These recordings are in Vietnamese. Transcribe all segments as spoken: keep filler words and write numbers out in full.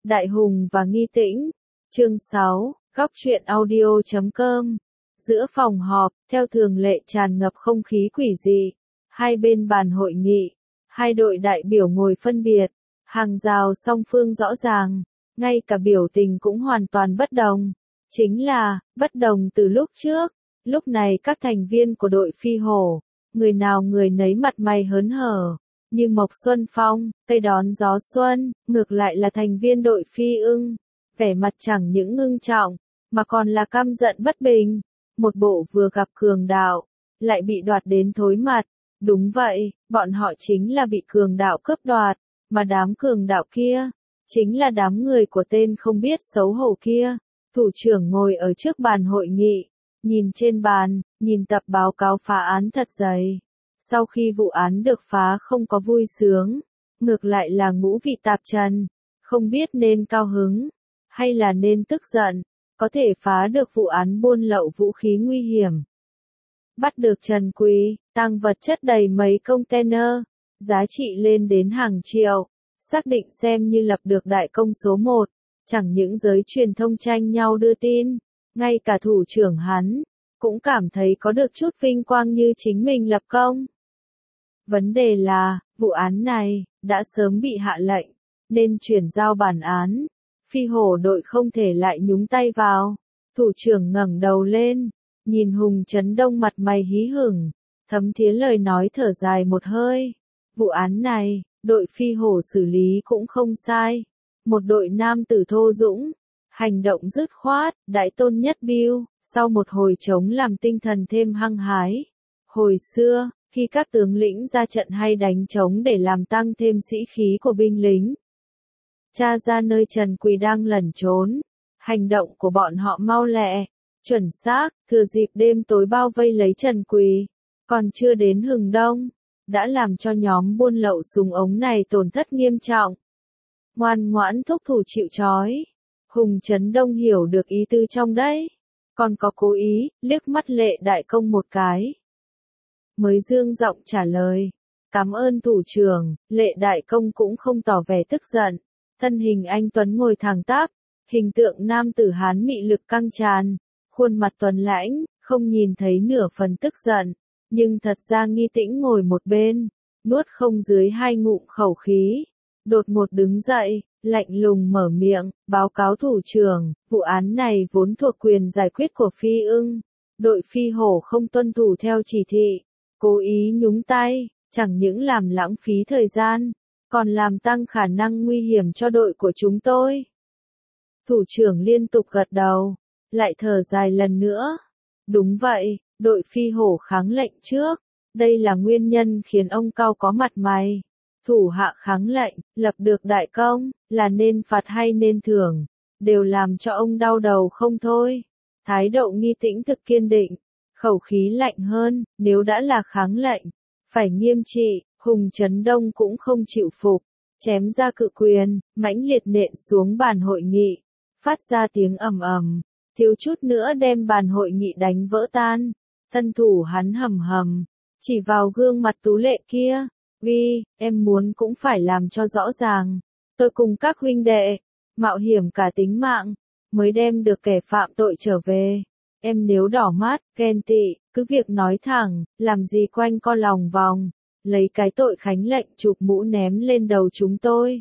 Đại Hùng và Nghi Tĩnh. Chương sáu, góc truyện audio chấm com. Giữa phòng họp, theo thường lệ tràn ngập không khí quỷ dị. Hai bên bàn hội nghị, hai đội đại biểu ngồi phân biệt, hàng rào song phương rõ ràng, ngay cả biểu tình cũng hoàn toàn bất đồng. Chính là, bất đồng từ lúc trước. Lúc này các thành viên của đội Phi Hổ, người nào người nấy mặt mày hớn hở, như Mộc Xuân Phong, cây đón gió xuân, ngược lại là thành viên đội Phi Ưng, vẻ mặt chẳng những ngưng trọng, mà còn là căm giận bất bình, một bộ vừa gặp cường đạo, lại bị đoạt đến thối mặt. Đúng vậy, bọn họ chính là bị cường đạo cướp đoạt, mà đám cường đạo kia, chính là đám người của tên không biết xấu hổ kia. Thủ trưởng ngồi ở trước bàn hội nghị, nhìn trên bàn, nhìn tập báo cáo phá án thật dày. Sau khi vụ án được phá không có vui sướng, ngược lại là ngũ vị tạp trần, không biết nên cao hứng, hay là nên tức giận, có thể phá được vụ án buôn lậu vũ khí nguy hiểm. Bắt được Trần Quý, tang vật chất đầy mấy container, giá trị lên đến hàng triệu, xác định xem như lập được đại công số một, chẳng những giới truyền thông tranh nhau đưa tin, ngay cả thủ trưởng hắn, cũng cảm thấy có được chút vinh quang như chính mình lập công. Vấn đề là, vụ án này, đã sớm bị hạ lệnh, nên chuyển giao bản án, Phi Hổ đội không thể lại nhúng tay vào. Thủ trưởng ngẩng đầu lên, nhìn Hùng Chấn Đông mặt mày hí hửng, thấm thía lời nói thở dài một hơi. Vụ án này, đội Phi Hổ xử lý cũng không sai. Một đội nam tử thô dũng, hành động dứt khoát, đại tôn nhất biêu, sau một hồi chống làm tinh thần thêm hăng hái. Hồi xưa, khi các tướng lĩnh ra trận hay đánh trống để làm tăng thêm sĩ khí của binh lính, tra ra nơi Trần Quý đang lẩn trốn, hành động của bọn họ mau lẹ, chuẩn xác, thừa dịp đêm tối bao vây lấy Trần Quý, còn chưa đến hừng đông, đã làm cho nhóm buôn lậu súng ống này tổn thất nghiêm trọng. Ngoan ngoãn thúc thủ chịu trói. Hùng Chấn Đông hiểu được ý tư trong đấy, còn có cố ý, liếc mắt Lệ Đại Công một cái. Mới dương giọng trả lời, cảm ơn thủ trưởng. Lệ Đại Công cũng không tỏ vẻ tức giận, thân hình anh tuấn ngồi thẳng tắp, hình tượng nam tử Hán mị lực căng tràn, khuôn mặt tuấn lãnh, không nhìn thấy nửa phần tức giận, nhưng thật ra Nghi Tĩnh ngồi một bên, nuốt không dưới hai ngụm khẩu khí, đột ngột đứng dậy, lạnh lùng mở miệng, báo cáo thủ trưởng, vụ án này vốn thuộc quyền giải quyết của Phi Ưng, đội Phi Hổ không tuân thủ theo chỉ thị, cố ý nhúng tay, chẳng những làm lãng phí thời gian, còn làm tăng khả năng nguy hiểm cho đội của chúng tôi. Thủ trưởng liên tục gật đầu, lại thở dài lần nữa. Đúng vậy, đội Phi Hổ kháng lệnh trước, đây là nguyên nhân khiến ông Cao có mặt mày. Thủ hạ kháng lệnh, lập được đại công, là nên phạt hay nên thưởng, đều làm cho ông đau đầu không thôi. Thái độ Nghi Tĩnh thực kiên định, khẩu khí lạnh hơn, nếu đã là kháng lệnh, phải nghiêm trị. Hùng Chấn Đông cũng không chịu phục, chém ra cự quyền, mãnh liệt nện xuống bàn hội nghị, phát ra tiếng ầm ầm, thiếu chút nữa đem bàn hội nghị đánh vỡ tan. Thân thủ hắn hầm hầm, chỉ vào gương mặt tú lệ kia. Vì, em muốn cũng phải làm cho rõ ràng, tôi cùng các huynh đệ, mạo hiểm cả tính mạng, mới đem được kẻ phạm tội trở về. Em nếu đỏ mắt, ghen tị, cứ việc nói thẳng, làm gì quanh co lòng vòng, lấy cái tội khánh lệnh chụp mũ ném lên đầu chúng tôi.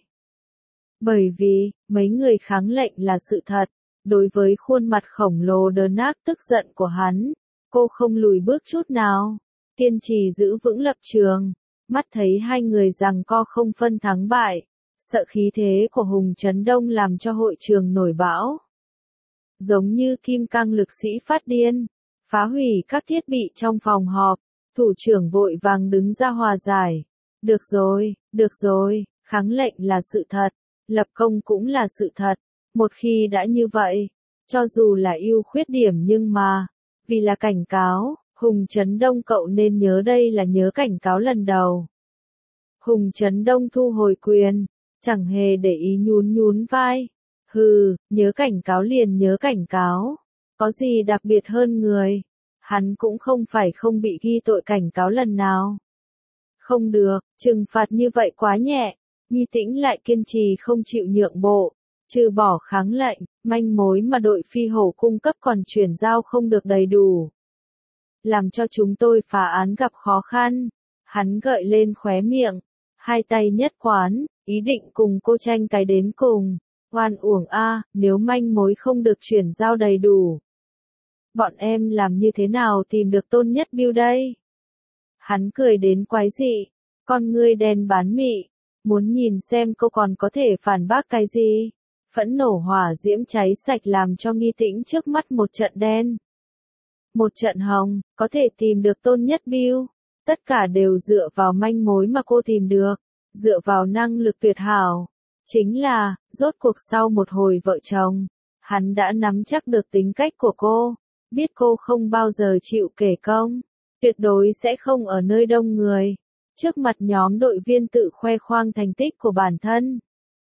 Bởi vì, mấy người kháng lệnh là sự thật, đối với khuôn mặt khổng lồ đờ nát tức giận của hắn, cô không lùi bước chút nào, kiên trì giữ vững lập trường. Mắt thấy hai người giằng co không phân thắng bại, sợ khí thế của Hùng Chấn Đông làm cho hội trường nổi bão. Giống như kim cang lực sĩ phát điên, phá hủy các thiết bị trong phòng họp, thủ trưởng vội vàng đứng ra hòa giải. Được rồi, được rồi, kháng lệnh là sự thật, lập công cũng là sự thật, một khi đã như vậy, cho dù là ưu khuyết điểm nhưng mà, vì là cảnh cáo. Hùng Chấn Đông cậu nên nhớ đây là nhớ cảnh cáo lần đầu. Hùng Chấn Đông thu hồi quyền, chẳng hề để ý nhún nhún vai. Hừ, nhớ cảnh cáo liền nhớ cảnh cáo. Có gì đặc biệt hơn người. Hắn cũng không phải không bị ghi tội cảnh cáo lần nào. Không được, trừng phạt như vậy quá nhẹ. Nghi Tĩnh lại kiên trì không chịu nhượng bộ. Trừ bỏ kháng lệnh, manh mối mà đội phi hổ cung cấp còn chuyển giao không được đầy đủ. Làm cho chúng tôi phá án gặp khó khăn. Hắn gợi lên khóe miệng, hai tay nhất quán, ý định cùng cô tranh cái đến cùng. Oan uổng a, nếu manh mối không được chuyển giao đầy đủ. Bọn em làm như thế nào tìm được Tôn Nhất Biêu đây? Hắn cười đến quái dị, con ngươi đen bán mị, muốn nhìn xem cô còn có thể phản bác cái gì. Phẫn nổ hỏa diễm cháy sạch làm cho Nghi Tĩnh trước mắt một trận đen. Một trận hồng, có thể tìm được Tôn Nhất Biêu. Tất cả đều dựa vào manh mối mà cô tìm được, dựa vào năng lực tuyệt hảo. Chính là, rốt cuộc sau một hồi vợ chồng, hắn đã nắm chắc được tính cách của cô, biết cô không bao giờ chịu kể công, tuyệt đối sẽ không ở nơi đông người, trước mặt nhóm đội viên tự khoe khoang thành tích của bản thân.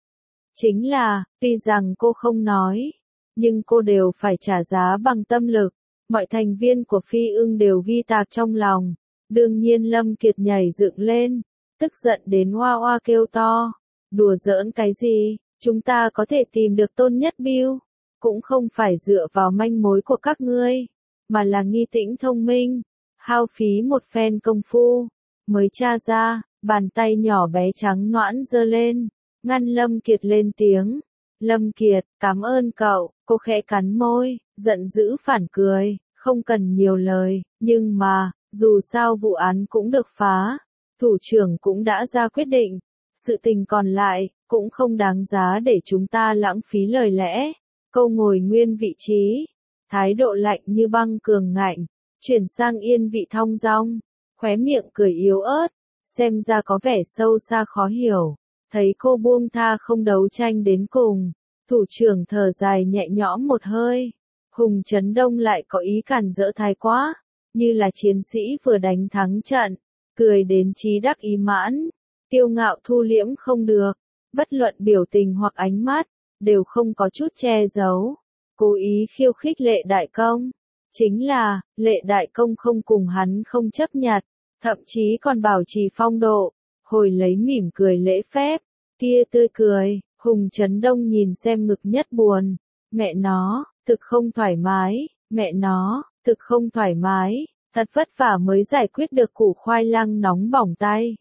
Chính là, tuy rằng cô không nói, nhưng cô đều phải trả giá bằng tâm lực, mọi thành viên của Phi Ưng đều ghi tạc trong lòng. Đương nhiên Lâm Kiệt nhảy dựng lên, tức giận đến hoa hoa kêu to, đùa giỡn cái gì, chúng ta có thể tìm được Tôn Nhất Biêu, cũng không phải dựa vào manh mối của các ngươi, mà là Nghi Tĩnh thông minh, hao phí một phen công phu, mới tra ra, bàn tay nhỏ bé trắng nõn giơ lên, ngăn Lâm Kiệt lên tiếng. Lâm Kiệt, cảm ơn cậu, cô khẽ cắn môi, giận dữ phản cười, không cần nhiều lời, nhưng mà, dù sao vụ án cũng được phá, thủ trưởng cũng đã ra quyết định, sự tình còn lại, cũng không đáng giá để chúng ta lãng phí lời lẽ. Câu ngồi nguyên vị trí, thái độ lạnh như băng cường ngạnh, chuyển sang yên vị thong dong, khóe miệng cười yếu ớt, xem ra có vẻ sâu xa khó hiểu. Thấy cô buông tha không đấu tranh đến cùng, thủ trưởng thở dài nhẹ nhõm một hơi. Hùng Trấn Đông lại có ý cản rỡ thái quá, như là chiến sĩ vừa đánh thắng trận, cười đến chí đắc ý mãn, kiêu ngạo thu liễm không được, bất luận biểu tình hoặc ánh mắt, đều không có chút che giấu, cố ý khiêu khích Lệ Đại Công. Chính là, Lệ Đại Công không cùng hắn không chấp nhặt, thậm chí còn bảo trì phong độ, hồi lấy mỉm cười lễ phép, kia tươi cười, Hùng Trấn Đông nhìn xem ngực nhất buồn, mẹ nó, thực không thoải mái, mẹ nó, thực không thoải mái, thật vất vả mới giải quyết được củ khoai lang nóng bỏng tay.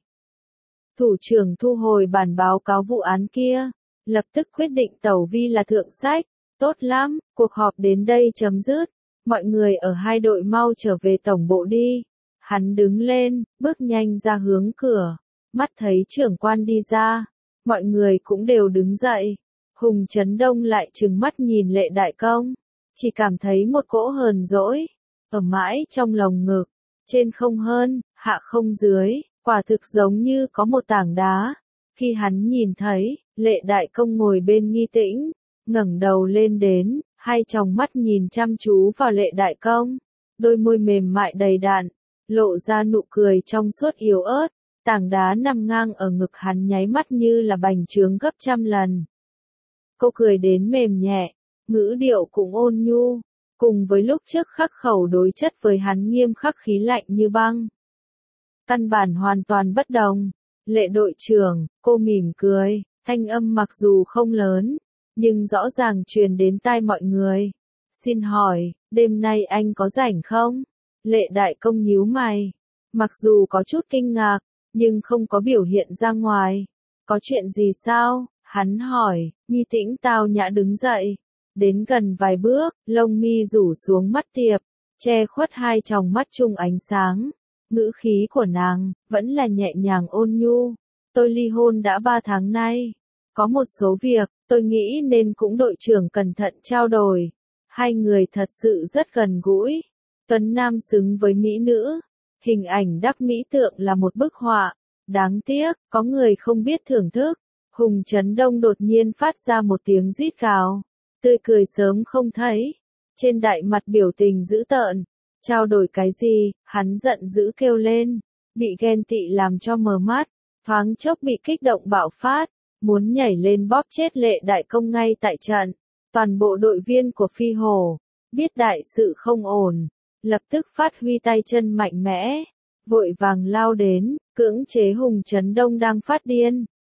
Thủ trưởng thu hồi bản báo cáo vụ án kia, lập tức quyết định tẩu vi là thượng sách, tốt lắm, cuộc họp đến đây chấm dứt, mọi người ở hai đội mau trở về tổng bộ đi. Hắn đứng lên, bước nhanh ra hướng cửa, mắt thấy trưởng quan đi ra, mọi người cũng đều đứng dậy. Hùng Trấn Đông lại trừng mắt nhìn Lệ Đại Công, chỉ cảm thấy một cỗ hờn dỗi, ở mãi trong lồng ngực, trên không hơn, hạ không dưới, quả thực giống như có một tảng đá. Khi hắn nhìn thấy, Lệ Đại Công ngồi bên Nghi Tĩnh, ngẩng đầu lên đến, hai tròng mắt nhìn chăm chú vào Lệ Đại Công, đôi môi mềm mại đầy đặn, lộ ra nụ cười trong suốt yếu ớt, tảng đá nằm ngang ở ngực hắn nháy mắt như là bành trướng gấp trăm lần. Cô cười đến mềm nhẹ, ngữ điệu cũng ôn nhu, cùng với lúc trước khắc khẩu đối chất với hắn nghiêm khắc khí lạnh như băng. Căn bản hoàn toàn bất đồng. Lệ đội trưởng, cô mỉm cười, thanh âm mặc dù không lớn, nhưng rõ ràng truyền đến tai mọi người. Xin hỏi, đêm nay anh có rảnh không? Lệ Đại Công nhíu mày, mặc dù có chút kinh ngạc, nhưng không có biểu hiện ra ngoài. Có chuyện gì sao? Hắn hỏi. Nghi Tĩnh tao nhã đứng dậy, đến gần vài bước, lông mi rủ xuống mắt tiệp, che khuất hai tròng mắt chung ánh sáng. Ngữ khí của nàng vẫn là nhẹ nhàng ôn nhu. Tôi ly hôn đã ba tháng nay, có một số việc tôi nghĩ nên cũng đội trưởng cẩn thận trao đổi. Hai người thật sự rất gần gũi. Tuấn Nam xứng với mỹ nữ, hình ảnh đắc mỹ tượng là một bức họa. Đáng tiếc, có người không biết thưởng thức. Hùng Trấn Đông đột nhiên phát ra một tiếng rít gào, tươi cười sớm không thấy, trên đại mặt biểu tình dữ tợn. Trao đổi cái gì? Hắn giận dữ kêu lên, bị ghen tị làm cho mờ mắt, thoáng chốc bị kích động bạo phát, muốn nhảy lên bóp chết Lệ Đại Công ngay tại trận. Toàn bộ đội viên của Phi Hổ biết đại sự không ổn, lập tức phát huy tay chân mạnh mẽ, vội vàng lao đến, cưỡng chế Hùng Trấn Đông đang phát điên.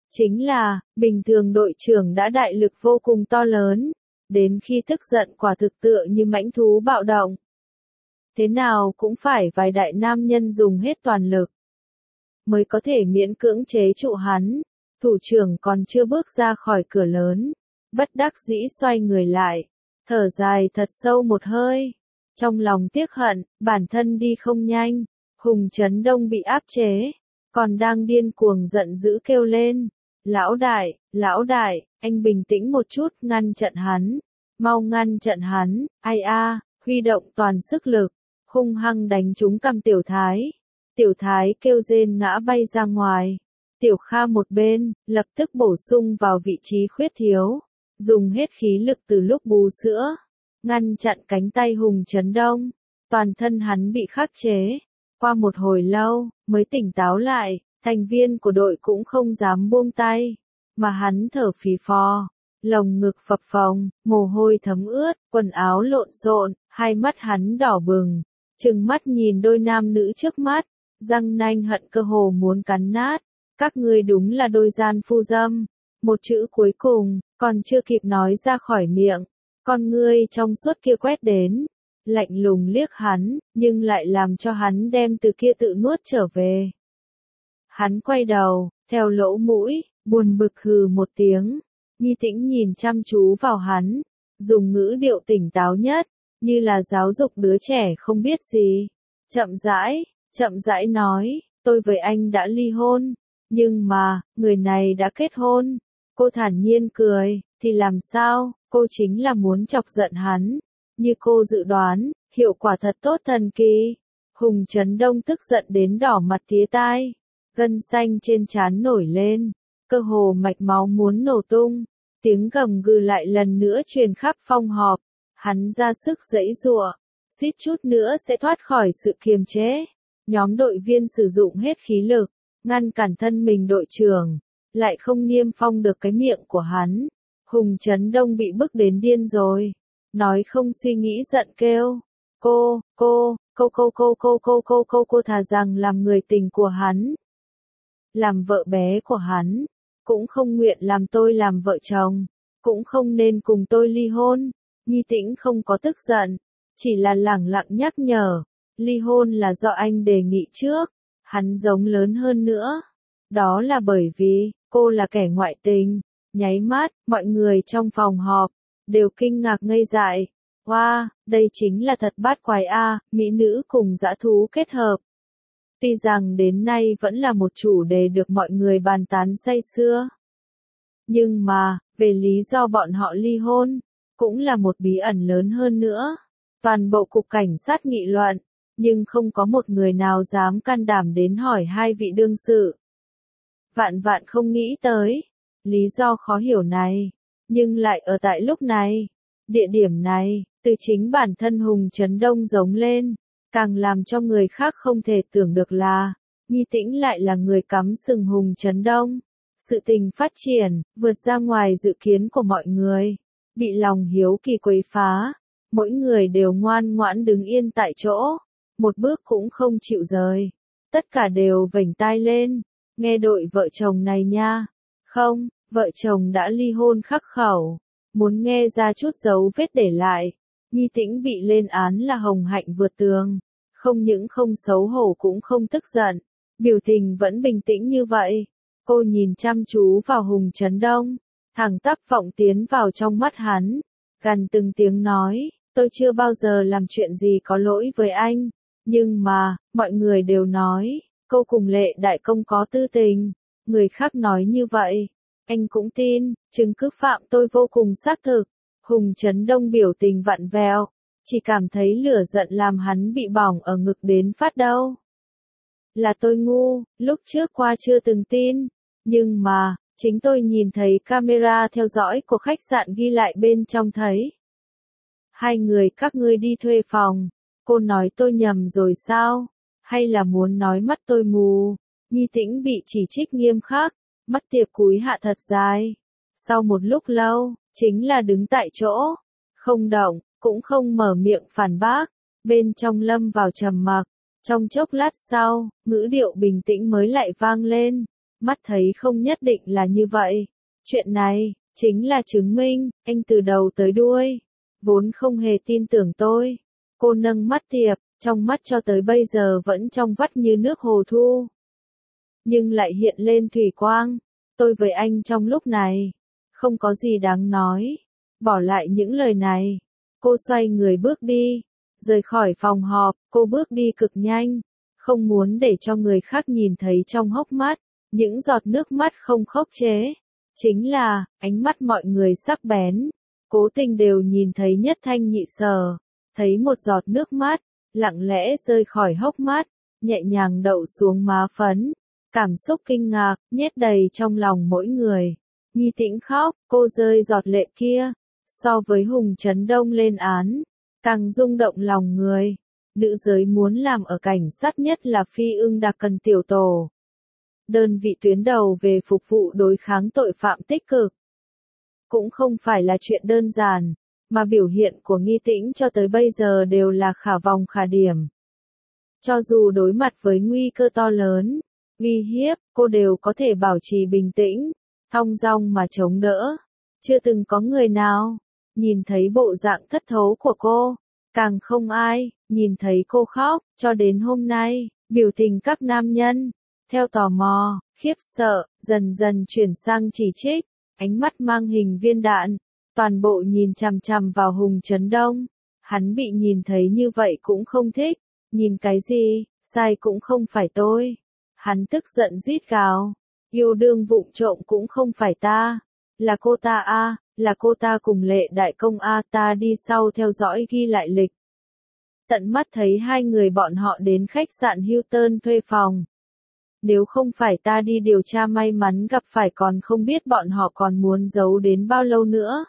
Chính là, bình thường đội trưởng đã đại lực vô cùng to lớn, đến khi tức giận quả thực tựa như mãnh thú bạo động. Thế nào cũng phải vài đại nam nhân dùng hết toàn lực, mới có thể miễn cưỡng chế trụ hắn. Thủ trưởng còn chưa bước ra khỏi cửa lớn, bất đắc dĩ xoay người lại, thở dài thật sâu một hơi. Trong lòng tiếc hận, bản thân đi không nhanh, Hùng Trấn Đông bị áp chế, còn đang điên cuồng giận dữ kêu lên. Lão đại, lão đại, anh bình tĩnh một chút, ngăn chặn hắn, mau ngăn chặn hắn, ai a, huy động toàn sức lực, hung hăng đánh trúng cằm Tiểu Thái. Tiểu Thái kêu rên ngã bay ra ngoài. Tiểu Kha một bên, lập tức bổ sung vào vị trí khuyết thiếu, dùng hết khí lực từ lúc bú sữa, ngăn chặn cánh tay Hùng Trấn Đông. Toàn thân hắn bị khắc chế, qua một hồi lâu, mới tỉnh táo lại, thành viên của đội cũng không dám buông tay, mà hắn thở phì phò, lồng ngực phập phồng, mồ hôi thấm ướt, quần áo lộn xộn, hai mắt hắn đỏ bừng, trừng mắt nhìn đôi nam nữ trước mắt, răng nanh hận cơ hồ muốn cắn nát. Các ngươi đúng là đôi gian phu dâm. Một chữ cuối cùng, còn chưa kịp nói ra khỏi miệng, con ngươi trong suốt kia quét đến, lạnh lùng liếc hắn, nhưng lại làm cho hắn đem từ kia tự nuốt trở về. Hắn quay đầu, theo lỗ mũi, buồn bực hừ một tiếng, Nghi Tĩnh nhìn chăm chú vào hắn, dùng ngữ điệu tỉnh táo nhất, như là giáo dục đứa trẻ không biết gì. Chậm rãi, chậm rãi nói, tôi với anh đã ly hôn. Nhưng mà, người này đã kết hôn. Cô thản nhiên cười, thì làm sao, cô chính là muốn chọc giận hắn. Như cô dự đoán, hiệu quả thật tốt thần kỳ. Hùng Trấn Đông tức giận đến đỏ mặt tía tai, gân xanh trên trán nổi lên, cơ hồ mạch máu muốn nổ tung. Tiếng gầm gừ lại lần nữa truyền khắp phòng họp, hắn ra sức giãy giụa, suýt chút nữa sẽ thoát khỏi sự kiềm chế. Nhóm đội viên sử dụng hết khí lực, ngăn cản thân mình đội trưởng, lại không niêm phong được cái miệng của hắn. Hùng Trấn Đông bị bức đến điên rồi, nói không suy nghĩ giận kêu, cô, cô, cô cô cô cô cô cô cô cô thà rằng làm người tình của hắn, làm vợ bé của hắn, cũng không nguyện làm tôi làm vợ chồng, cũng không nên cùng tôi ly hôn. Nghi Tĩnh không có tức giận, chỉ là lẳng lặng nhắc nhở, ly hôn là do anh đề nghị trước. Hắn giống lớn hơn nữa. Đó là bởi vì, cô là kẻ ngoại tình. Nháy mắt, mọi người trong phòng họp, đều kinh ngạc ngây dại. Wow, đây chính là thật bát quái a, mỹ nữ cùng dã thú kết hợp. Tuy rằng đến nay vẫn là một chủ đề được mọi người bàn tán say sưa. Nhưng mà, về lý do bọn họ ly hôn, cũng là một bí ẩn lớn hơn nữa. Toàn bộ cục cảnh sát nghị luận, nhưng không có một người nào dám can đảm đến hỏi hai vị đương sự. Vạn vạn không nghĩ tới, lý do khó hiểu này, nhưng lại ở tại lúc này, địa điểm này, từ chính bản thân Hùng Trấn Đông giống lên, càng làm cho người khác không thể tưởng được là, Nghi Tĩnh lại là người cắm sừng Hùng Trấn Đông. Sự tình phát triển, vượt ra ngoài dự kiến của mọi người, bị lòng hiếu kỳ quấy phá, mỗi người đều ngoan ngoãn đứng yên tại chỗ, một bước cũng không chịu rời. Tất cả đều vểnh tai lên, nghe đội vợ chồng này nha. Không, vợ chồng đã ly hôn khắc khẩu, muốn nghe ra chút dấu vết để lại. Nghi Tĩnh bị lên án là hồng hạnh vượt tường, không những không xấu hổ cũng không tức giận, biểu tình vẫn bình tĩnh như vậy. Cô nhìn chăm chú vào Hùng Trấn Đông, thẳng tắp vọng tiến vào trong mắt hắn, gằn từng tiếng nói, tôi chưa bao giờ làm chuyện gì có lỗi với anh, nhưng mà, mọi người đều nói, cô cùng Lệ Đại Công có tư tình, người khác nói như vậy, anh cũng tin, chứng cứ phạm tôi vô cùng xác thực. Hùng Trấn Đông biểu tình vặn vẹo, chỉ cảm thấy lửa giận làm hắn bị bỏng ở ngực đến phát đau. Là tôi ngu, lúc trước qua chưa từng tin, nhưng mà, chính tôi nhìn thấy camera theo dõi của khách sạn ghi lại bên trong thấy. Hai người các ngươi đi thuê phòng, cô nói tôi nhầm rồi sao? Hay là muốn nói mắt tôi mù? Nghi Tĩnh bị chỉ trích nghiêm khắc, mắt tiệp cúi hạ thật dài. Sau một lúc lâu, chính là đứng tại chỗ, không động, cũng không mở miệng phản bác, bên trong lâm vào trầm mặc. Trong chốc lát sau, ngữ điệu bình tĩnh mới lại vang lên. mắt thấy không nhất định là như vậy. Chuyện này, chính là chứng minh, anh từ đầu tới đuôi, vốn không hề tin tưởng tôi. Cô nâng mắt Tiệp, trong mắt cho tới bây giờ vẫn trong vắt như nước hồ thu. Nhưng lại hiện lên thủy quang. Tôi với anh trong lúc này, không có gì đáng nói. Bỏ lại những lời này, cô xoay người bước đi. Rời khỏi phòng họp, cô bước đi cực nhanh. Không muốn để cho người khác nhìn thấy trong hốc mắt, những giọt nước mắt không khống chế. Chính là, ánh mắt mọi người sắc bén. Cố tình đều nhìn thấy nhất thanh nhị sở. Thấy một giọt nước mắt, lặng lẽ rơi khỏi hốc mắt, nhẹ nhàng đậu xuống má phấn. Cảm xúc kinh ngạc, nhét đầy trong lòng mỗi người. Nghi Tĩnh khóc, cô rơi giọt lệ kia. So với Hùng Trấn Đông lên án, càng rung động lòng người. Nữ giới muốn làm ở cảnh sát nhất là Phi Ưng Đặc Cần tiểu tổ. Đơn vị tuyến đầu về phục vụ đối kháng tội phạm tích cực. Cũng không phải là chuyện đơn giản, mà biểu hiện của Nghi Tĩnh cho tới bây giờ đều là khả vòng khả điểm. Cho dù đối mặt với nguy cơ to lớn, uy hiếp, cô đều có thể bảo trì bình tĩnh, thong dong mà chống đỡ. Chưa từng có người nào nhìn thấy bộ dạng thất thố của cô, càng không ai nhìn thấy cô khóc. Cho đến hôm nay, biểu tình các nam nhân, theo tò mò, khiếp sợ, dần dần chuyển sang chỉ trích, ánh mắt mang hình viên đạn, toàn bộ nhìn chằm chằm vào Hùng Trấn Đông. Hắn bị nhìn thấy như vậy cũng không thích, nhìn cái gì, sai cũng không phải tôi. Hắn tức giận rít gào, yêu đương vụng trộm cũng không phải ta, là cô ta a, là cô ta cùng Lệ Đại Công a, ta đi sau theo dõi ghi lại lịch. Tận mắt thấy hai người bọn họ đến khách sạn Hilton thuê phòng. Nếu không phải ta đi điều tra may mắn gặp phải còn không biết bọn họ còn muốn giấu đến bao lâu nữa.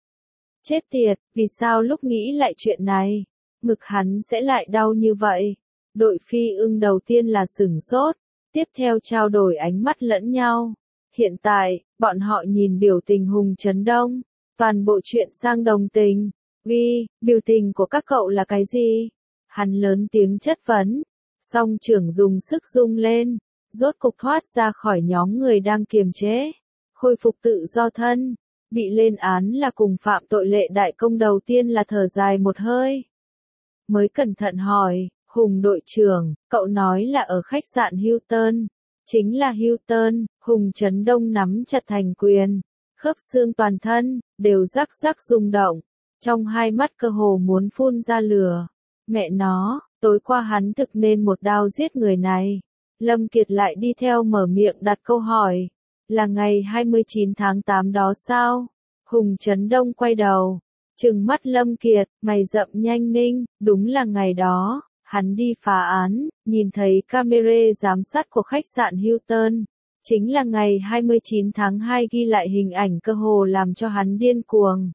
Chết tiệt, vì sao lúc nghĩ lại chuyện này, ngực hắn sẽ lại đau như vậy? Đội Phi Ưng đầu tiên là sửng sốt, tiếp theo trao đổi ánh mắt lẫn nhau. Hiện tại, bọn họ nhìn biểu tình Hùng Trấn Đông, toàn bộ chuyện sang đồng tình. Vì, biểu tình của các cậu là cái gì? Hắn lớn tiếng chất vấn. Song trưởng dùng sức rung lên, rốt cục thoát ra khỏi nhóm người đang kiềm chế, khôi phục tự do thân. Bị lên án là cùng phạm tội Lệ Đại Công đầu tiên là thở dài một hơi. Mới cẩn thận hỏi, Hùng đội trưởng, cậu nói là ở khách sạn Hilton. Chính là Hilton. Hùng Trấn Đông nắm chặt thành quyền, khớp xương toàn thân, đều rắc rắc rung động. Trong hai mắt cơ hồ muốn phun ra lửa. Mẹ nó, tối qua hắn thực nên một đao giết người này. Lâm Kiệt lại đi theo mở miệng đặt câu hỏi. Là ngày hai mươi chín tháng tám đó sao? Hùng Trấn Đông quay đầu, trừng mắt Lâm Kiệt, mày rậm nhanh ninh, đúng là ngày đó. Hắn đi phá án, nhìn thấy camera giám sát của khách sạn Hilton. Chính là ngày hai mươi chín tháng hai ghi lại hình ảnh cơ hồ làm cho hắn điên cuồng.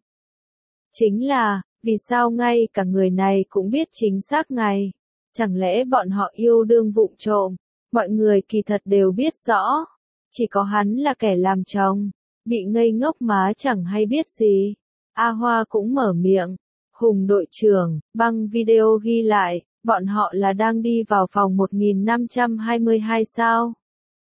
Chính là, vì sao ngay cả người này cũng biết chính xác ngày? Chẳng lẽ bọn họ yêu đương vụng trộm? Mọi người kỳ thật đều biết rõ. Chỉ có hắn là kẻ làm chồng, bị ngây ngốc má chẳng hay biết gì. A Hoa cũng mở miệng. Hùng đội trưởng, băng video ghi lại, bọn họ là đang đi vào phòng một nghìn năm trăm hai mươi hai sao?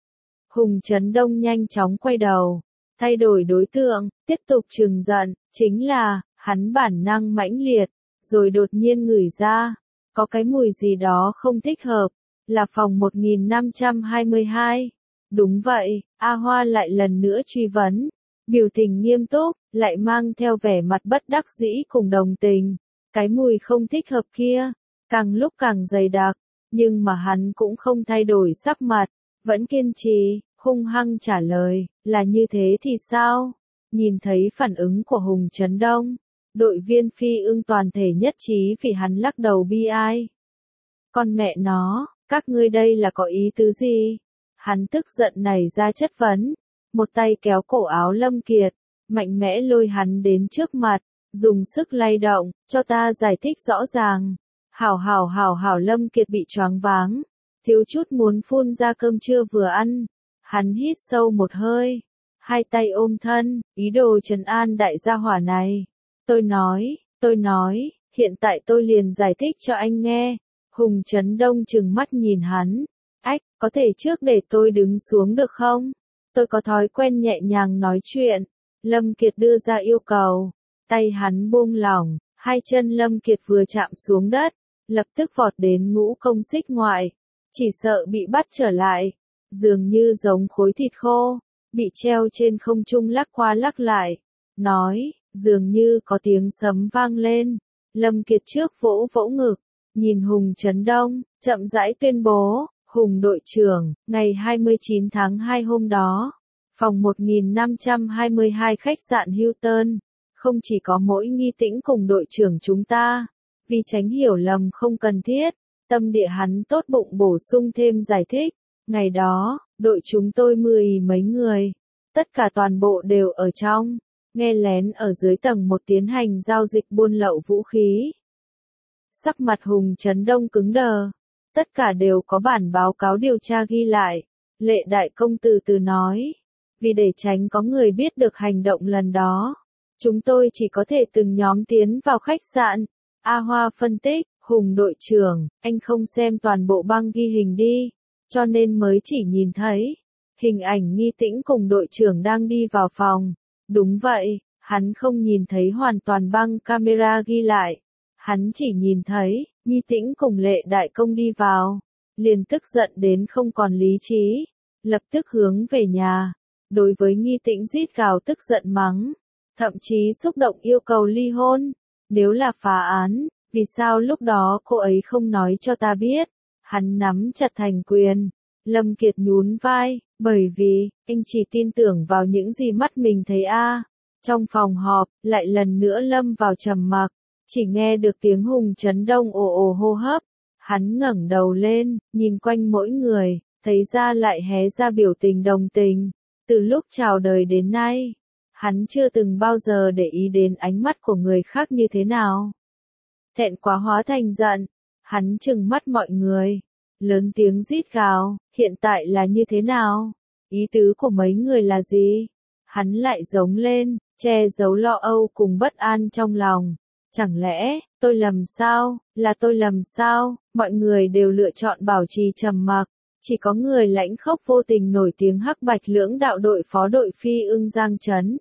Hùng Trấn Đông nhanh chóng quay đầu, thay đổi đối tượng, tiếp tục trừng giận, chính là, hắn bản năng mãnh liệt, rồi đột nhiên ngửi ra, có cái mùi gì đó không thích hợp, là phòng một nghìn năm trăm hai mươi hai. Đúng vậy, A Hoa lại lần nữa truy vấn, biểu tình nghiêm túc, lại mang theo vẻ mặt bất đắc dĩ cùng đồng tình. Cái mùi không thích hợp kia, càng lúc càng dày đặc, nhưng mà hắn cũng không thay đổi sắc mặt, vẫn kiên trì, hung hăng trả lời, là như thế thì sao? Nhìn thấy phản ứng của Hùng Trấn Đông, đội viên Phi Ưng toàn thể nhất trí vì hắn lắc đầu bi ai. Con mẹ nó, các ngươi đây là có ý tứ gì? Hắn tức giận nảy ra chất vấn, một tay kéo cổ áo Lâm Kiệt, mạnh mẽ lôi hắn đến trước mặt, dùng sức lay động, cho ta giải thích rõ ràng. Hảo hảo hảo hảo Lâm Kiệt bị choáng váng, thiếu chút muốn phun ra cơm trưa vừa ăn. Hắn hít sâu một hơi, hai tay ôm thân, ý đồ trấn an đại gia hỏa này. Tôi nói, tôi nói, hiện tại tôi liền giải thích cho anh nghe. Hùng Trấn Đông trừng mắt nhìn hắn, Ách, có thể trước để tôi đứng xuống được không? Tôi có thói quen nhẹ nhàng nói chuyện. Lâm Kiệt đưa ra yêu cầu. Tay hắn buông lỏng, hai chân Lâm Kiệt vừa chạm xuống đất, lập tức vọt đến ngũ công xích ngoại. Chỉ sợ bị bắt trở lại. Dường như giống khối thịt khô, bị treo trên không trung lắc qua lắc lại. Nói, dường như có tiếng sấm vang lên. Lâm Kiệt trước vỗ vỗ ngực, nhìn Hùng Trấn Đông, chậm rãi tuyên bố, Hùng đội trưởng, ngày hai mươi chín tháng hai hôm đó, phòng một nghìn năm trăm hai mươi hai khách sạn Hilton, không chỉ có mỗi Nghi Tĩnh cùng đội trưởng chúng ta, vì tránh hiểu lầm không cần thiết, tâm địa hắn tốt bụng bổ sung thêm giải thích, ngày đó, đội chúng tôi mười mấy người, tất cả toàn bộ đều ở trong, nghe lén ở dưới tầng một tiến hành giao dịch buôn lậu vũ khí. Sắc mặt Hùng Trấn Đông cứng đờ. Tất cả đều có bản báo cáo điều tra ghi lại. Lệ đại công từ từ nói. Vì để tránh có người biết được hành động lần đó. Chúng tôi chỉ có thể từng nhóm tiến vào khách sạn. A Hoa phân tích, Hùng đội trưởng, anh không xem toàn bộ băng ghi hình đi. Cho nên mới chỉ nhìn thấy. Hình ảnh Nghi Tĩnh cùng đội trưởng đang đi vào phòng. Đúng vậy, hắn không nhìn thấy hoàn toàn băng camera ghi lại. Hắn chỉ nhìn thấy, Nghi Tĩnh cùng Lệ đại công đi vào, liền tức giận đến không còn lý trí, lập tức hướng về nhà, đối với Nghi Tĩnh rít gào tức giận mắng, thậm chí xúc động yêu cầu ly hôn, nếu là phá án, vì sao lúc đó cô ấy không nói cho ta biết, hắn nắm chặt thành quyền, Lâm Kiệt nhún vai, bởi vì, anh chỉ tin tưởng vào những gì mắt mình thấy a. Trong phòng họp, lại lần nữa lâm vào trầm mặc. Chỉ nghe được tiếng Hùng Trấn Đông ồ ồ hô hấp, hắn ngẩng đầu lên, nhìn quanh mỗi người, thấy ra lại hé ra biểu tình đồng tình. Từ lúc chào đời đến nay, hắn chưa từng bao giờ để ý đến ánh mắt của người khác như thế nào. Thẹn quá hóa thành giận, hắn trừng mắt mọi người, lớn tiếng rít gào, hiện tại là như thế nào? Ý tứ của mấy người là gì? Hắn lại giống lên, che giấu lo âu cùng bất an trong lòng. Chẳng lẽ, tôi lầm sao, là tôi lầm sao, mọi người đều lựa chọn bảo trì trầm mặc, chỉ có người lãnh khốc vô tình nổi tiếng hắc bạch lưỡng đạo đội phó đội Phi Ưng Giang Trấn.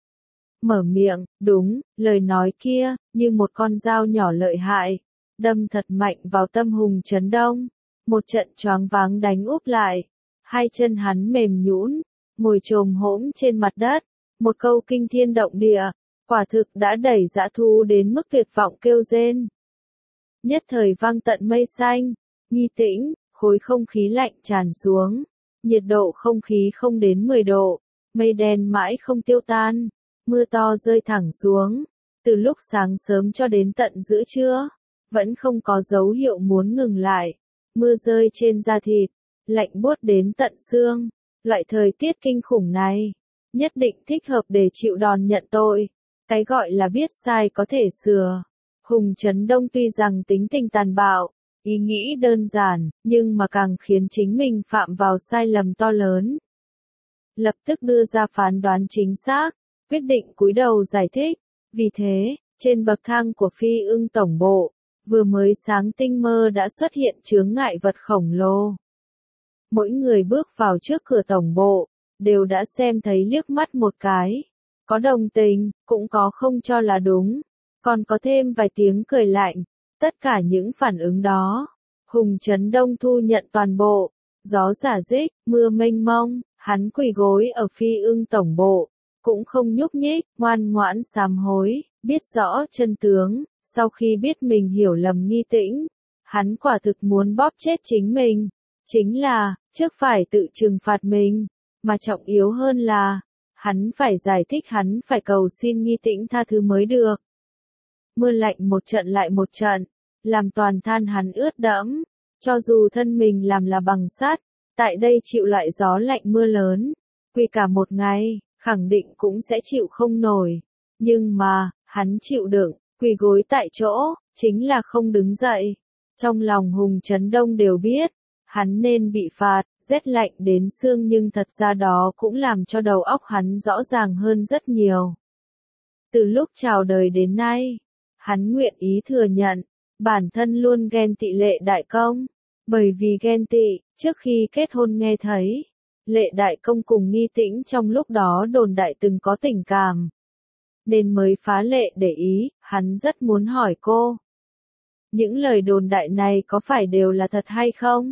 Mở miệng, đúng, lời nói kia, như một con dao nhỏ lợi hại, đâm thật mạnh vào tâm Hùng Trấn Đông, một trận choáng váng đánh úp lại, hai chân hắn mềm nhũn, ngồi chồm hổm trên mặt đất, một câu kinh thiên động địa. Quả thực đã đẩy dã thú đến mức tuyệt vọng kêu rên. Nhất thời vang tận mây xanh, Nghi Tĩnh, khối không khí lạnh tràn xuống, nhiệt độ không khí không đến mười độ, mây đen mãi không tiêu tan, mưa to rơi thẳng xuống, từ lúc sáng sớm cho đến tận giữa trưa, vẫn không có dấu hiệu muốn ngừng lại, mưa rơi trên da thịt, lạnh buốt đến tận xương, loại thời tiết kinh khủng này, nhất định thích hợp để chịu đòn nhận tội. Cái gọi là biết sai có thể sửa. Hùng Trấn Đông tuy rằng tính tình tàn bạo, ý nghĩ đơn giản, nhưng mà càng khiến chính mình phạm vào sai lầm to lớn. Lập tức đưa ra phán đoán chính xác, quyết định cúi đầu giải thích. Vì thế, trên bậc thang của Phi Ưng tổng bộ, vừa mới sáng tinh mơ đã xuất hiện chướng ngại vật khổng lồ. Mỗi người bước vào trước cửa tổng bộ, đều đã xem thấy liếc mắt một cái. Có đồng tình, cũng có không cho là đúng, còn có thêm vài tiếng cười lạnh. Tất cả những phản ứng đó, Hùng Trấn Đông thu nhận toàn bộ. Gió rả rích, mưa mênh mông, hắn quỳ gối ở Phi Ưng tổng bộ, cũng không nhúc nhích, ngoan ngoãn sám hối, biết rõ chân tướng. Sau khi biết mình hiểu lầm Nghi Tĩnh, hắn quả thực muốn bóp chết chính mình. Chính là, trước phải tự trừng phạt mình, mà trọng yếu hơn là, hắn phải giải thích, hắn phải cầu xin Nghi Tĩnh tha thứ mới được. Mưa lạnh một trận lại một trận, làm toàn thân hắn ướt đẫm, cho dù thân mình làm là bằng sắt, tại đây chịu loại gió lạnh mưa lớn, quỳ cả một ngày, khẳng định cũng sẽ chịu không nổi. Nhưng mà, hắn chịu đựng, quỳ gối tại chỗ, chính là không đứng dậy. Trong lòng Hùng Trấn Đông đều biết, hắn nên bị phạt. Rét lạnh đến xương, nhưng thật ra đó cũng làm cho đầu óc hắn rõ ràng hơn rất nhiều. Từ lúc chào đời đến nay, hắn nguyện ý thừa nhận, bản thân luôn ghen tị Lệ đại công, bởi vì ghen tị, Trước khi kết hôn nghe thấy, Lệ Đại Công cùng Nghi Tĩnh trong lúc đó đồn đại từng có tình cảm. Nên mới phá lệ để ý, hắn rất muốn hỏi cô. Những lời đồn đại này có phải đều là thật hay không?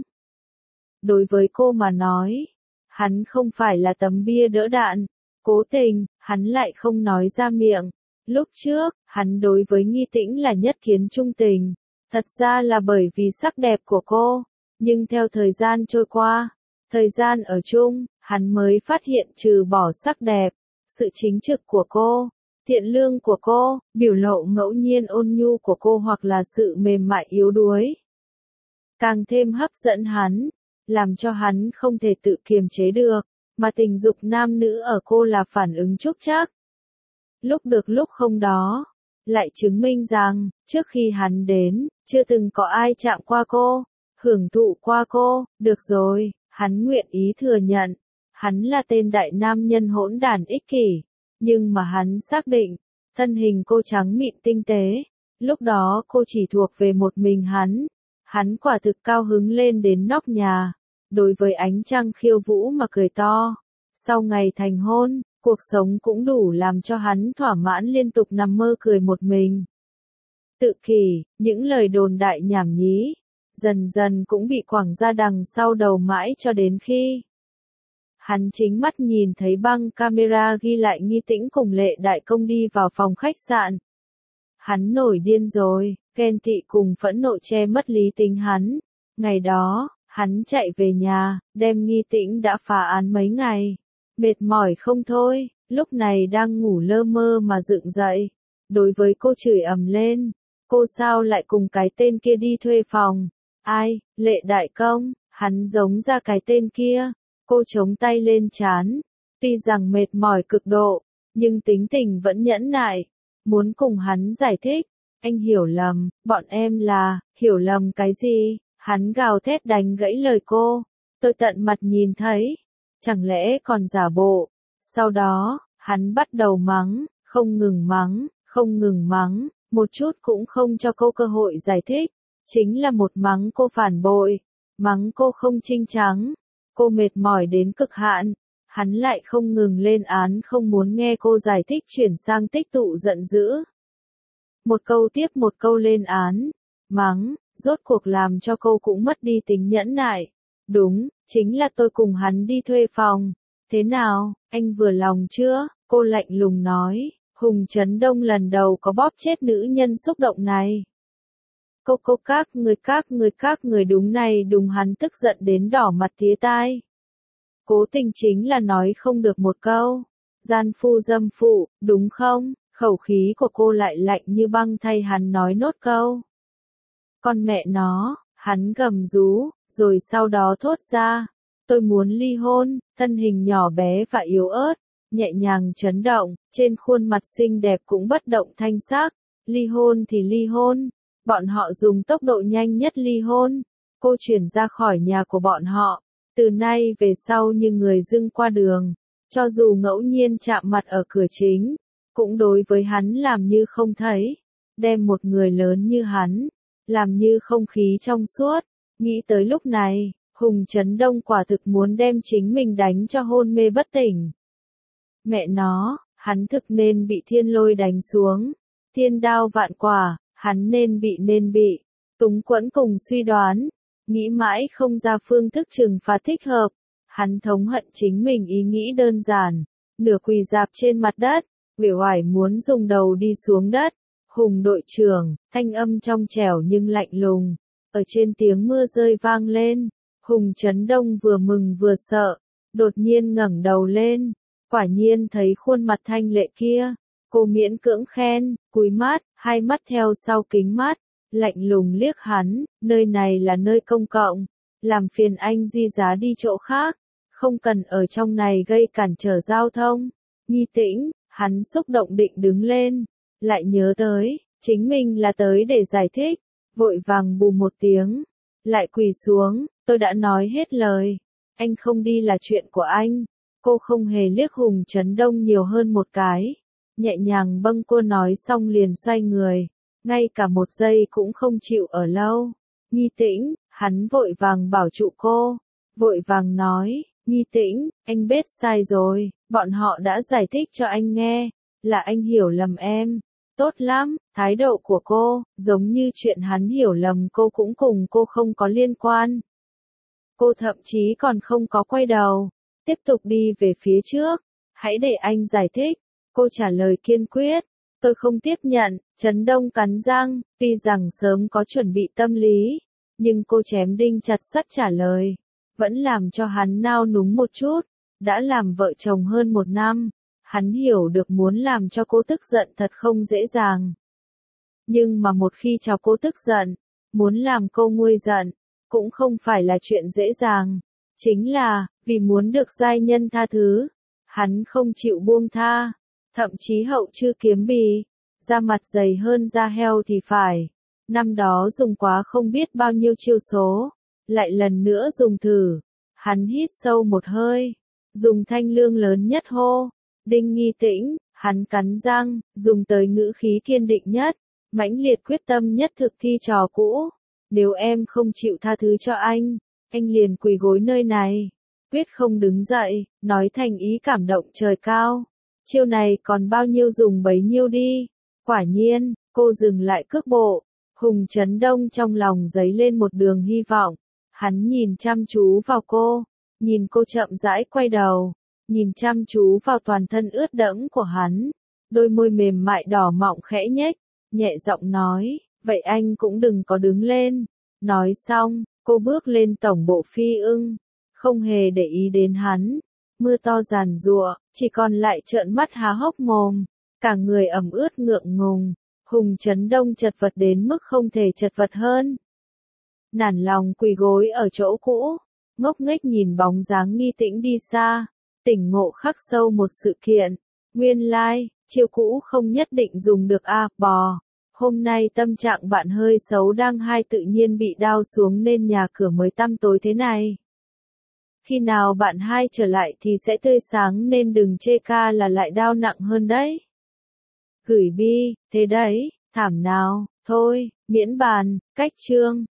Đối với cô mà nói, hắn không phải là tấm bia đỡ đạn. Cố tình, hắn lại không nói ra miệng. Lúc trước, hắn đối với Nghi Tĩnh là nhất kiến trung tình. Thật ra là bởi vì sắc đẹp của cô. Nhưng theo thời gian trôi qua, thời gian ở chung, hắn mới phát hiện trừ bỏ sắc đẹp, sự chính trực của cô, thiện lương của cô, biểu lộ ngẫu nhiên ôn nhu của cô hoặc là sự mềm mại yếu đuối. Càng thêm hấp dẫn hắn, làm cho hắn không thể tự kiềm chế được, mà tình dục nam nữ ở cô là phản ứng chúc chắc. Lúc được lúc không đó, lại chứng minh rằng, trước khi hắn đến, chưa từng có ai chạm qua cô, hưởng thụ qua cô, được rồi, hắn nguyện ý thừa nhận, hắn là tên đại nam nhân hỗn đản ích kỷ, nhưng mà hắn xác định, thân hình cô trắng mịn tinh tế, lúc đó cô chỉ thuộc về một mình hắn, hắn quả thực cao hứng lên đến nóc nhà, đối với ánh trăng khiêu vũ mà cười to, sau ngày thành hôn, cuộc sống cũng đủ làm cho hắn thỏa mãn liên tục nằm mơ cười một mình. Tự kỷ, những lời đồn đại nhảm nhí, dần dần cũng bị quẳng ra đằng sau đầu mãi cho đến khi hắn chính mắt nhìn thấy băng camera ghi lại Nghi Tĩnh cùng Lệ Đại Công đi vào phòng khách sạn. Hắn nổi điên rồi, ghen tị cùng phẫn nộ che mất lý tính hắn. Ngày đó, hắn chạy về nhà, đem Nghi Tĩnh đã phá án mấy ngày. Mệt mỏi không thôi, lúc này đang ngủ lơ mơ mà dựng dậy. Đối với cô chửi ầm lên, cô sao lại cùng cái tên kia đi thuê phòng? Ai, Lệ Đại Công, hắn giống ra cái tên kia. Cô chống tay lên trán, tuy rằng mệt mỏi cực độ, nhưng tính tình vẫn nhẫn nại, muốn cùng hắn giải thích. Anh hiểu lầm, bọn em là, hiểu lầm cái gì? Hắn gào thét đánh gãy lời cô. Tôi tận mặt nhìn thấy, chẳng lẽ còn giả bộ. Sau đó, hắn bắt đầu mắng, không ngừng mắng, không ngừng mắng, một chút cũng không cho cô cơ hội giải thích. Chính là một mắng cô phản bội, mắng cô không trinh trắng. Cô mệt mỏi đến cực hạn, hắn lại không ngừng lên án không muốn nghe cô giải thích chuyển sang tích tụ giận dữ. Một câu tiếp một câu lên án, mắng, rốt cuộc làm cho cô cũng mất đi tính nhẫn nại. Đúng, chính là tôi cùng hắn đi thuê phòng. Thế nào, anh vừa lòng chưa? Cô lạnh lùng nói, Hùng Trấn Đông lần đầu có bóp chết nữ nhân xúc động này. Cô cô các người các người các người đúng này đúng hắn tức giận đến đỏ mặt tía tai. Cố Tình chính là nói không được một câu. Gian phu dâm phụ, đúng không? Khẩu khí của cô lại lạnh như băng thay hắn nói nốt câu. Con mẹ nó, hắn gầm rú, rồi sau đó thốt ra. Tôi muốn ly hôn, thân hình nhỏ bé và yếu ớt, nhẹ nhàng chấn động, trên khuôn mặt xinh đẹp cũng bất động thanh sắc. Ly hôn thì ly hôn. Bọn họ dùng tốc độ nhanh nhất ly hôn. Cô chuyển ra khỏi nhà của bọn họ. Từ nay về sau như người dưng qua đường. Cho dù ngẫu nhiên chạm mặt ở cửa chính. Cũng đối với hắn làm như không thấy. Đem một người lớn như hắn. Làm như không khí trong suốt. Nghĩ tới lúc này, Hùng Trấn Đông quả thực muốn đem chính mình đánh cho hôn mê bất tỉnh. Mẹ nó, hắn thực nên bị thiên lôi đánh xuống. Thiên đao vạn quả. Hắn nên bị nên bị, túng quẫn cùng suy đoán, nghĩ mãi không ra phương thức trừng phạt thích hợp, hắn thống hận chính mình ý nghĩ đơn giản, nửa quỳ dạp trên mặt đất, uể oải muốn dùng đầu đi xuống đất. Hùng đội trưởng, thanh âm trong trẻo nhưng lạnh lùng, ở trên tiếng mưa rơi vang lên. Hùng Trấn Đông vừa mừng vừa sợ, đột nhiên ngẩng đầu lên, quả nhiên thấy khuôn mặt thanh lệ kia. Cô miễn cưỡng khen, cúi mắt, hai mắt theo sau kính mắt, lạnh lùng liếc hắn, nơi này là nơi công cộng, làm phiền anh di giá đi chỗ khác, không cần ở trong này gây cản trở giao thông. Nghi Tĩnh, hắn xúc động định đứng lên, lại nhớ tới, chính mình là tới để giải thích, vội vàng bù một tiếng, lại quỳ xuống, tôi đã nói hết lời, anh không đi là chuyện của anh. Cô không hề liếc Hùng Trấn Đông nhiều hơn một cái. Nhẹ nhàng bâng cô nói xong liền xoay người, ngay cả một giây cũng không chịu ở lâu. Nghi Tĩnh, hắn vội vàng bảo trụ cô, vội vàng nói, Nghi Tĩnh, anh biết sai rồi, bọn họ đã giải thích cho anh nghe, là anh hiểu lầm em. Tốt lắm, thái độ của cô, giống như chuyện hắn hiểu lầm cô cũng cùng cô không có liên quan. Cô thậm chí còn không có quay đầu, tiếp tục đi về phía trước. Hãy để anh giải thích. Cô trả lời kiên quyết. Tôi không tiếp nhận. Trấn Đông cắn răng, tuy rằng sớm có chuẩn bị tâm lý, nhưng cô chém đinh chặt sắt trả lời, vẫn làm cho hắn nao núng một chút. Đã làm vợ chồng hơn một năm, hắn hiểu được muốn làm cho cô tức giận thật không dễ dàng. Nhưng mà một khi cho cô tức giận, muốn làm cô nguôi giận, cũng không phải là chuyện dễ dàng. Chính là, vì muốn được giai nhân tha thứ, hắn không chịu buông tha, thậm chí hậu chư kiếm bì, da mặt dày hơn da heo thì phải. Năm đó dùng quá không biết bao nhiêu chiêu số, lại lần nữa dùng thử. Hắn hít sâu một hơi, dùng thanh lương lớn nhất hô, Đinh Nghi Tĩnh, hắn cắn răng, dùng tới ngữ khí kiên định nhất, mãnh liệt quyết tâm nhất thực thi trò cũ. Nếu em không chịu tha thứ cho anh, anh liền quỳ gối nơi này, quyết không đứng dậy, nói thành ý cảm động trời cao. Chiêu này còn bao nhiêu dùng bấy nhiêu đi. Quả nhiên, cô dừng lại cước bộ. Hùng Trấn Đông trong lòng dấy lên một đường hy vọng. Hắn nhìn chăm chú vào cô, nhìn cô chậm rãi quay đầu, nhìn chăm chú vào toàn thân ướt đẫm của hắn. Đôi môi mềm mại đỏ mọng khẽ nhếch, nhẹ giọng nói, vậy anh cũng đừng có đứng lên. Nói xong, cô bước lên tổng bộ phi ưng, không hề để ý đến hắn. Mưa to giàn giụa, chỉ còn lại trợn mắt há hốc mồm, cả người ẩm ướt ngượng ngùng. Hùng Trấn Đông chật vật đến mức không thể chật vật hơn. Nản lòng quỳ gối ở chỗ cũ, ngốc nghếch nhìn bóng dáng Nghi Tĩnh đi xa, tỉnh ngộ khắc sâu một sự kiện. Nguyên lai, like, chiêu cũ không nhất định dùng được a, à, bò. Hôm nay tâm trạng bạn hơi xấu đang hai tự nhiên bị đao xuống nên nhà cửa mới tăm tối thế này. Khi nào bạn hai trở lại thì sẽ tươi sáng nên đừng chê ca là lại đau nặng hơn đấy. Gửi bi, thế đấy, thảm nào, thôi, miễn bàn, cách chương.